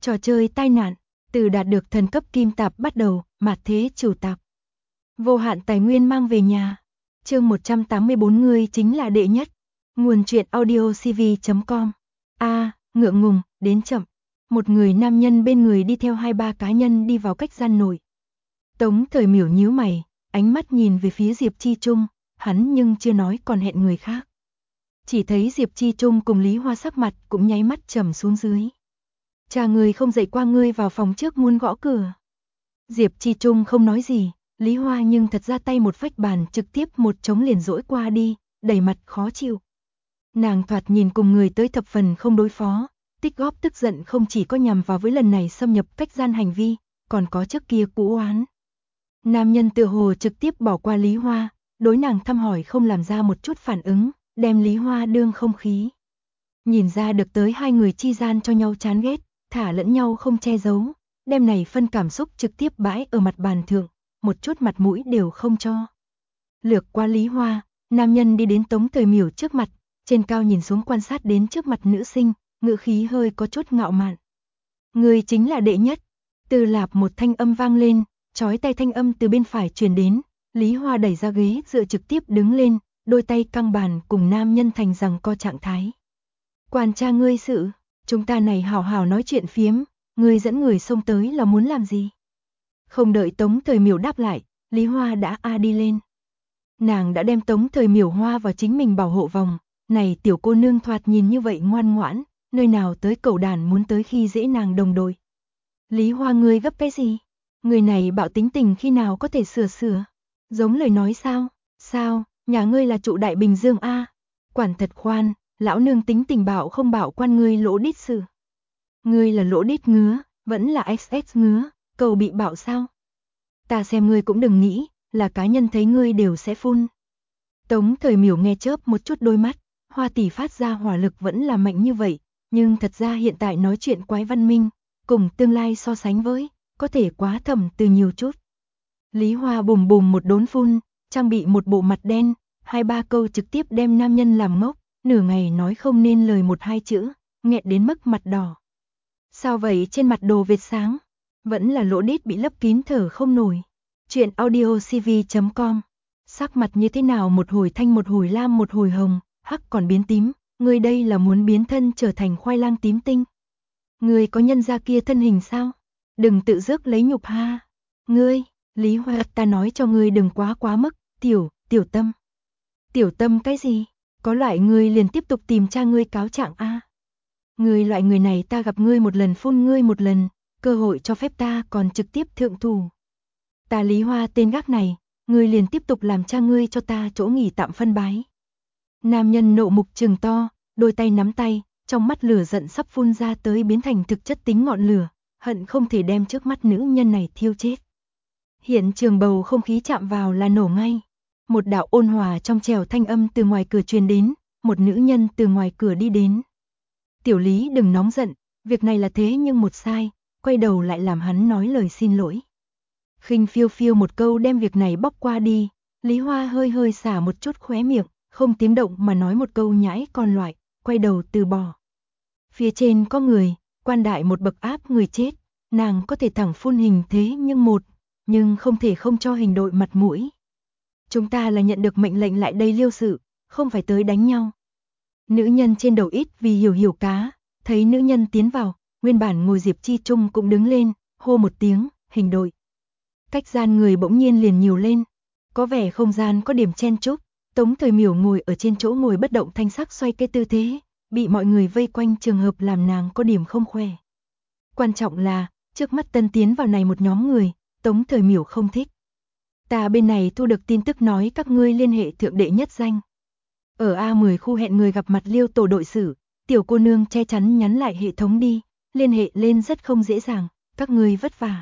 Trò chơi tai nạn, từ đạt được thần cấp kim tạp bắt đầu, mạt thế chủ tạp. Vô hạn tài nguyên mang về nhà. Chương 184 ngươi chính là đệ nhất. Nguồn truyện audio cv.com. Ngượng ngùng, đến chậm. Một người nam nhân bên người đi theo 2-3 cá nhân đi vào cách gian nội. Tống Thời Miểu nhíu mày, ánh mắt nhìn về phía Diệp Chi Trung, hắn nhưng chưa nói còn hẹn người khác. Chỉ thấy Diệp Chi Trung cùng Lý Hoa sắc mặt cũng nháy mắt trầm xuống dưới. Cha người không dạy qua ngươi vào phòng trước muốn gõ cửa. Diệp Chi Trung không nói gì, Lý Hoa nhưng thật ra tay một phách bàn trực tiếp một trống liền dỗi qua đi, đầy mặt khó chịu. Nàng thoạt nhìn cùng người tới thập phần không đối phó, tích góp tức giận không chỉ có nhằm vào với lần này xâm nhập cách gian hành vi, còn có trước kia cũ oán. Nam nhân tựa hồ trực tiếp bỏ qua Lý Hoa, đối nàng thăm hỏi không làm ra một chút phản ứng, đem Lý Hoa đương không khí. Nhìn ra được tới hai người chi gian cho nhau chán ghét, thả lẫn nhau không che giấu, đem này phân cảm xúc trực tiếp bãi ở mặt bàn thượng, một chút mặt mũi đều không cho. Lược qua Lý Hoa, nam nhân đi đến Tống Thời Miểu trước mặt, trên cao nhìn xuống quan sát đến trước mặt nữ sinh, ngữ khí hơi có chút ngạo mạn. Người chính là đệ nhất. Từ lạp một thanh âm vang lên, chói tai thanh âm từ bên phải truyền đến, Lý Hoa đẩy ra ghế dựa trực tiếp đứng lên, đôi tay căng bàn cùng nam nhân thành rằng co trạng thái. Quản cha ngươi sự, chúng ta này hào hào nói chuyện phiếm, ngươi dẫn người xông tới là muốn làm gì? Không đợi Tống Thời Miểu đáp lại, Lý Hoa đã đi lên. Nàng đã đem Tống Thời Miểu hoa vào chính mình bảo hộ vòng, này tiểu cô nương thoạt nhìn như vậy ngoan ngoãn, nơi nào tới cẩu đàn muốn tới khi dễ nàng đồng đội. Lý Hoa ngươi gấp cái gì? Người này bạo tính tình khi nào có thể sửa? Giống lời nói sao? Sao, nhà ngươi là trụ Đại Bình Dương a? Quản thật khoan, lão nương tính tình bạo không bạo quan ngươi lỗ đít sự. Ngươi là lỗ đít ngứa, vẫn là XX ngứa, cầu bị bạo sao? Ta xem ngươi cũng đừng nghĩ, là cá nhân thấy ngươi đều sẽ phun. Tống Thời Miểu nghe chớp một chút đôi mắt, Hoa tỷ phát ra hỏa lực vẫn là mạnh như vậy, nhưng thật ra hiện tại nói chuyện quái văn minh, cùng tương lai so sánh với, có thể quá thầm từ nhiều chút. Lý Hoa bùm bùm một đốn phun, trang bị một bộ mặt đen, 2-3 câu trực tiếp đem nam nhân làm ngốc, nửa ngày nói không nên lời 1-2 chữ, nghẹn đến mức mặt đỏ. Sao vậy trên mặt đồ vệt sáng? Vẫn là lỗ đít bị lấp kín thở không nổi. Chuyện audio cv.com. Sắc mặt như thế nào một hồi thanh một hồi lam một hồi hồng, hắc còn biến tím, ngươi đây là muốn biến thân trở thành khoai lang tím tinh. Ngươi có nhân ra kia thân hình sao? Đừng tự rước lấy nhục ha. Ngươi, Lý Hoa, ta nói cho ngươi đừng quá mức, tiểu tâm. Tiểu tâm cái gì? Có loại ngươi liền tiếp tục tìm cha ngươi cáo trạng a. Ngươi loại người này ta gặp ngươi một lần phun ngươi một lần, cơ hội cho phép ta còn trực tiếp thượng thủ. Ta Lý Hoa tên gác này, ngươi liền tiếp tục làm cha ngươi cho ta chỗ nghỉ tạm phân bái. Nam nhân nộ mục trừng to, đôi tay nắm tay, trong mắt lửa giận sắp phun ra tới biến thành thực chất tính ngọn lửa, hận không thể đem trước mắt nữ nhân này thiêu chết. Hiện trường bầu không khí chạm vào là nổ ngay. Một đạo ôn hòa trong trẻo thanh âm từ ngoài cửa truyền đến, một nữ nhân từ ngoài cửa đi đến. Tiểu Lý đừng nóng giận, việc này là thế nhưng một sai, quay đầu lại làm hắn nói lời xin lỗi. Khinh phiêu phiêu một câu đem việc này bóc qua đi, Lý Hoa hơi xả một chút khóe miệng, không tiếng động mà nói một câu nhãi con loại, quay đầu từ bỏ. Phía trên có người, quan đại một bậc áp người chết, nàng có thể thẳng phun hình thế nhưng không thể không cho hình đội mặt mũi. Chúng ta là nhận được mệnh lệnh lại đây liêu sự, không phải tới đánh nhau. Nữ nhân trên đầu ít vì hiểu cá, thấy nữ nhân tiến vào, nguyên bản ngồi Diệp Chi Trung cũng đứng lên, hô một tiếng, hình đội. Cách gian người bỗng nhiên liền nhiều lên, có vẻ không gian có điểm chen chúc, Tống Thời Miểu ngồi ở trên chỗ ngồi bất động thanh sắc xoay cái tư thế, bị mọi người vây quanh trường hợp làm nàng có điểm không khỏe. Quan trọng là, trước mắt tân tiến vào này một nhóm người, Tống Thời Miểu không thích. Ta bên này thu được tin tức nói các ngươi liên hệ thượng đệ nhất danh. Ở A10 khu hẹn người gặp mặt liêu tổ đội sử, tiểu cô nương che chắn nhắn lại hệ thống đi, liên hệ lên rất không dễ dàng, các ngươi vất vả.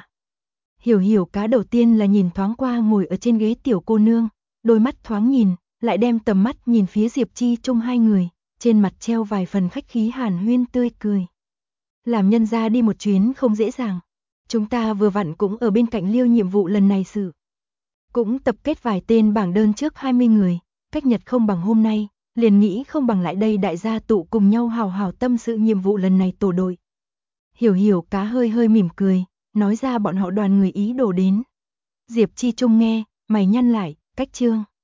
Hiểu cá đầu tiên là nhìn thoáng qua ngồi ở trên ghế tiểu cô nương, đôi mắt thoáng nhìn, lại đem tầm mắt nhìn phía Diệp Chi Trung hai người, trên mặt treo vài phần khách khí hàn huyên tươi cười. Làm nhân ra đi một chuyến không dễ dàng, chúng ta vừa vặn cũng ở bên cạnh liêu nhiệm vụ lần này sự. Cũng tập kết vài tên bảng đơn trước 20 người, cách nhật không bằng hôm nay, liền nghĩ không bằng lại đây đại gia tụ cùng nhau hào hào tâm sự nhiệm vụ lần này tổ đội. Hiểu Hiểu cá hơi hơi mỉm cười, nói ra bọn họ đoàn người ý đồ đến. Diệp Chi Trung nghe, mày nhăn lại, cách Trương